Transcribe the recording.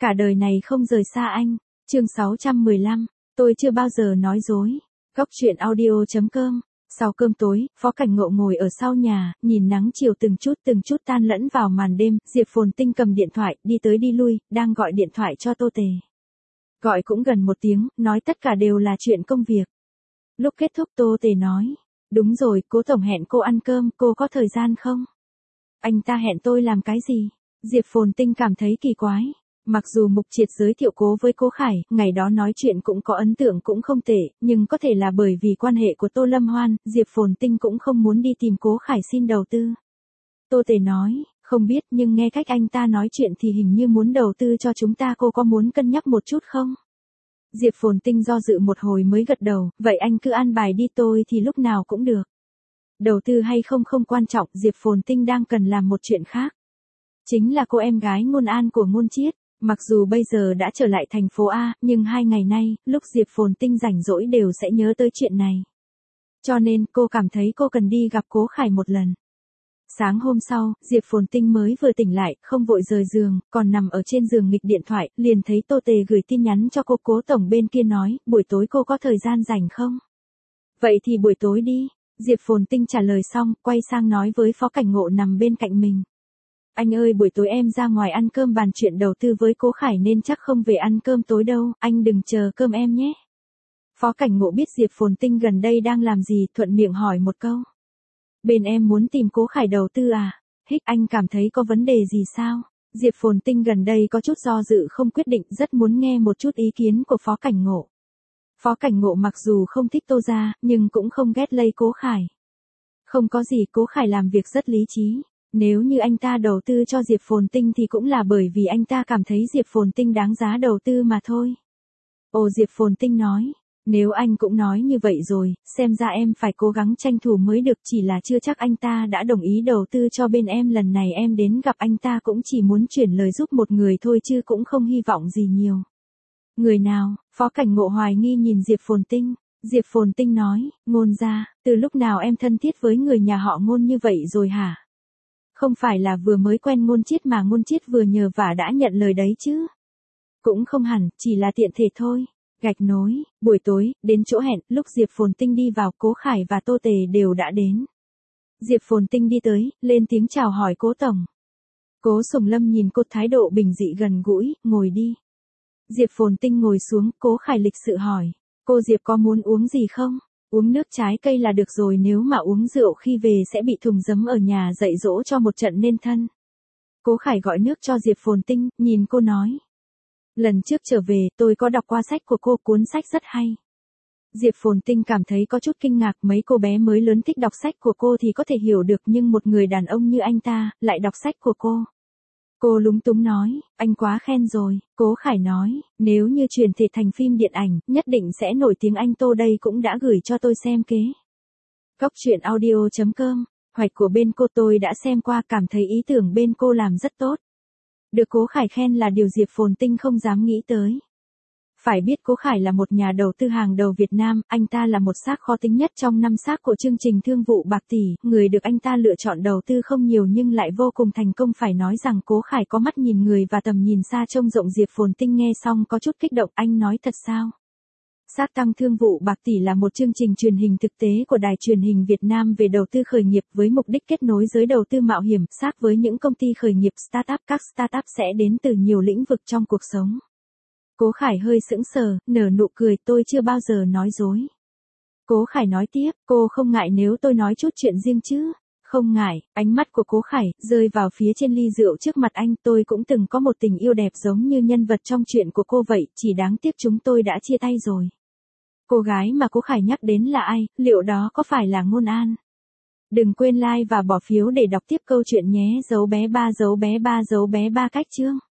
Cả đời này không rời xa anh. Chương 615. Tôi chưa bao giờ nói dối. Góc truyện audio.com. Sau cơm tối, Phó Cảnh Ngộ ngồi ở sau nhà, nhìn nắng chiều từng chút tan lẫn vào màn đêm. Diệp Phồn Tinh cầm điện thoại, đi tới đi lui, đang gọi điện thoại cho Tô Tề. Gọi cũng gần 1 tiếng, nói tất cả đều là chuyện công việc. Lúc kết thúc Tô Tề nói, đúng rồi, Cố tổng hẹn cô ăn cơm, cô có thời gian không? Anh ta hẹn tôi làm cái gì? Diệp Phồn Tinh cảm thấy kỳ quái. Mặc dù Mục Triệt giới thiệu Cố với Cố Khải, ngày đó nói chuyện cũng có ấn tượng cũng không tệ, nhưng có thể là bởi vì quan hệ của Tô Lâm Hoan, Diệp Phồn Tinh cũng không muốn đi tìm Cố Khải xin đầu tư. Tô Tề nói, không biết nhưng nghe cách anh ta nói chuyện thì hình như muốn đầu tư cho chúng ta, cô có muốn cân nhắc một chút không? Diệp Phồn Tinh do dự một hồi mới gật đầu, vậy anh cứ an bài đi, tôi thì lúc nào cũng được. Đầu tư hay không không quan trọng, Diệp Phồn Tinh đang cần làm một chuyện khác. Chính là cô em gái Ngôn An của Ngôn Chiết. Mặc dù bây giờ đã trở lại thành phố A, nhưng 2 ngày nay, lúc Diệp Phồn Tinh rảnh rỗi đều sẽ nhớ tới chuyện này. Cho nên, cô cảm thấy cô cần đi gặp Cố Khải một lần. Sáng hôm sau, Diệp Phồn Tinh mới vừa tỉnh lại, không vội rời giường, còn nằm ở trên giường nghịch điện thoại, liền thấy Tô Tề gửi tin nhắn cho cô. Cố tổng bên kia nói, buổi tối cô có thời gian rảnh không? Vậy thì buổi tối đi. Diệp Phồn Tinh trả lời xong, quay sang nói với Phó Cảnh Ngộ nằm bên cạnh mình. Anh ơi, buổi tối em ra ngoài ăn cơm bàn chuyện đầu tư với Cố Khải nên chắc không về ăn cơm tối đâu, anh đừng chờ cơm em nhé. Phó Cảnh Ngộ biết Diệp Phồn Tinh gần đây đang làm gì, thuận miệng hỏi một câu. Bên em muốn tìm Cố Khải đầu tư à? Hích, anh cảm thấy có vấn đề gì sao? Diệp Phồn Tinh gần đây có chút do dự không quyết định, rất muốn nghe một chút ý kiến của Phó Cảnh Ngộ. Phó Cảnh Ngộ mặc dù không thích Tô gia, nhưng cũng không ghét lây Cố Khải. Không có gì, Cố Khải làm việc rất lý trí. Nếu như anh ta đầu tư cho Diệp Phồn Tinh thì cũng là bởi vì anh ta cảm thấy Diệp Phồn Tinh đáng giá đầu tư mà thôi. Ồ, Diệp Phồn Tinh nói, nếu anh cũng nói như vậy rồi, xem ra em phải cố gắng tranh thủ mới được, chỉ là chưa chắc anh ta đã đồng ý đầu tư cho bên em. Lần này em đến gặp anh ta cũng chỉ muốn chuyển lời giúp một người thôi chứ cũng không hy vọng gì nhiều. Người nào? Phó Cảnh Ngộ hoài nghi nhìn Diệp Phồn Tinh. Diệp Phồn Tinh nói, Ngôn gia, từ lúc nào em thân thiết với người nhà họ Ngôn như vậy rồi hả? Không phải là vừa mới quen Ngôn Chiết mà Ngôn Chiết vừa nhờ vả đã nhận lời đấy chứ? Cũng không hẳn, chỉ là tiện thể thôi. Gạch nối, buổi tối, đến chỗ hẹn, lúc Diệp Phồn Tinh đi vào, Cố Khải và Tô Tề đều đã đến. Diệp Phồn Tinh đi tới, lên tiếng chào hỏi Cố tổng. Cố Sùng Lâm nhìn cô thái độ bình dị gần gũi, ngồi đi. Diệp Phồn Tinh ngồi xuống, Cố Khải lịch sự hỏi, cô Diệp có muốn uống gì không? Uống nước trái cây là được rồi, nếu mà uống rượu khi về sẽ bị thùng giấm ở nhà dạy dỗ cho một trận nên thân. Cố Khải gọi nước cho Diệp Phồn Tinh, nhìn cô nói. Lần trước trở về, tôi có đọc qua sách của cô, cuốn sách rất hay. Diệp Phồn Tinh cảm thấy có chút kinh ngạc, mấy cô bé mới lớn thích đọc sách của cô thì có thể hiểu được, nhưng một người đàn ông như anh ta, lại đọc sách của cô. Cô lúng túng nói, anh quá khen rồi. Cố Khải nói, nếu như chuyển thể thành phim điện ảnh, nhất định sẽ nổi tiếng. Anh Tô đây cũng đã gửi cho tôi xem kế. Góc truyện audio.com. Hoạch của bên cô tôi đã xem qua, cảm thấy ý tưởng bên cô làm rất tốt. Được Cố Khải khen là điều Diệp Phồn Tinh không dám nghĩ tới. Phải biết Cố Khải là một nhà đầu tư hàng đầu Việt Nam, anh ta là một xác khó tính nhất trong 5 xác của chương trình thương vụ bạc tỷ, người được anh ta lựa chọn đầu tư không nhiều nhưng lại vô cùng thành công. Phải nói rằng Cố Khải có mắt nhìn người và tầm nhìn xa trông rộng. Diệp Phồn Tinh nghe xong có chút kích động, anh nói thật sao? Xác tăng thương vụ bạc tỷ là một chương trình truyền hình thực tế của Đài Truyền hình Việt Nam về đầu tư khởi nghiệp với mục đích kết nối giới đầu tư mạo hiểm, xác với những công ty khởi nghiệp startup. Các startup sẽ đến từ nhiều lĩnh vực trong cuộc sống. Cố Khải hơi sững sờ, nở nụ cười, tôi chưa bao giờ nói dối. Cố Khải nói tiếp, cô không ngại nếu tôi nói chút chuyện riêng chứ? Không ngại. Ánh mắt của Cố Khải rơi vào phía trên ly rượu trước mặt anh. Tôi cũng từng có một tình yêu đẹp giống như nhân vật trong chuyện của cô vậy, chỉ đáng tiếc chúng tôi đã chia tay rồi. Cô gái mà Cố Khải nhắc đến là ai, liệu đó có phải là Ngôn An? Đừng quên like và bỏ phiếu để đọc tiếp câu chuyện nhé. Dấu bé 3 cách chương.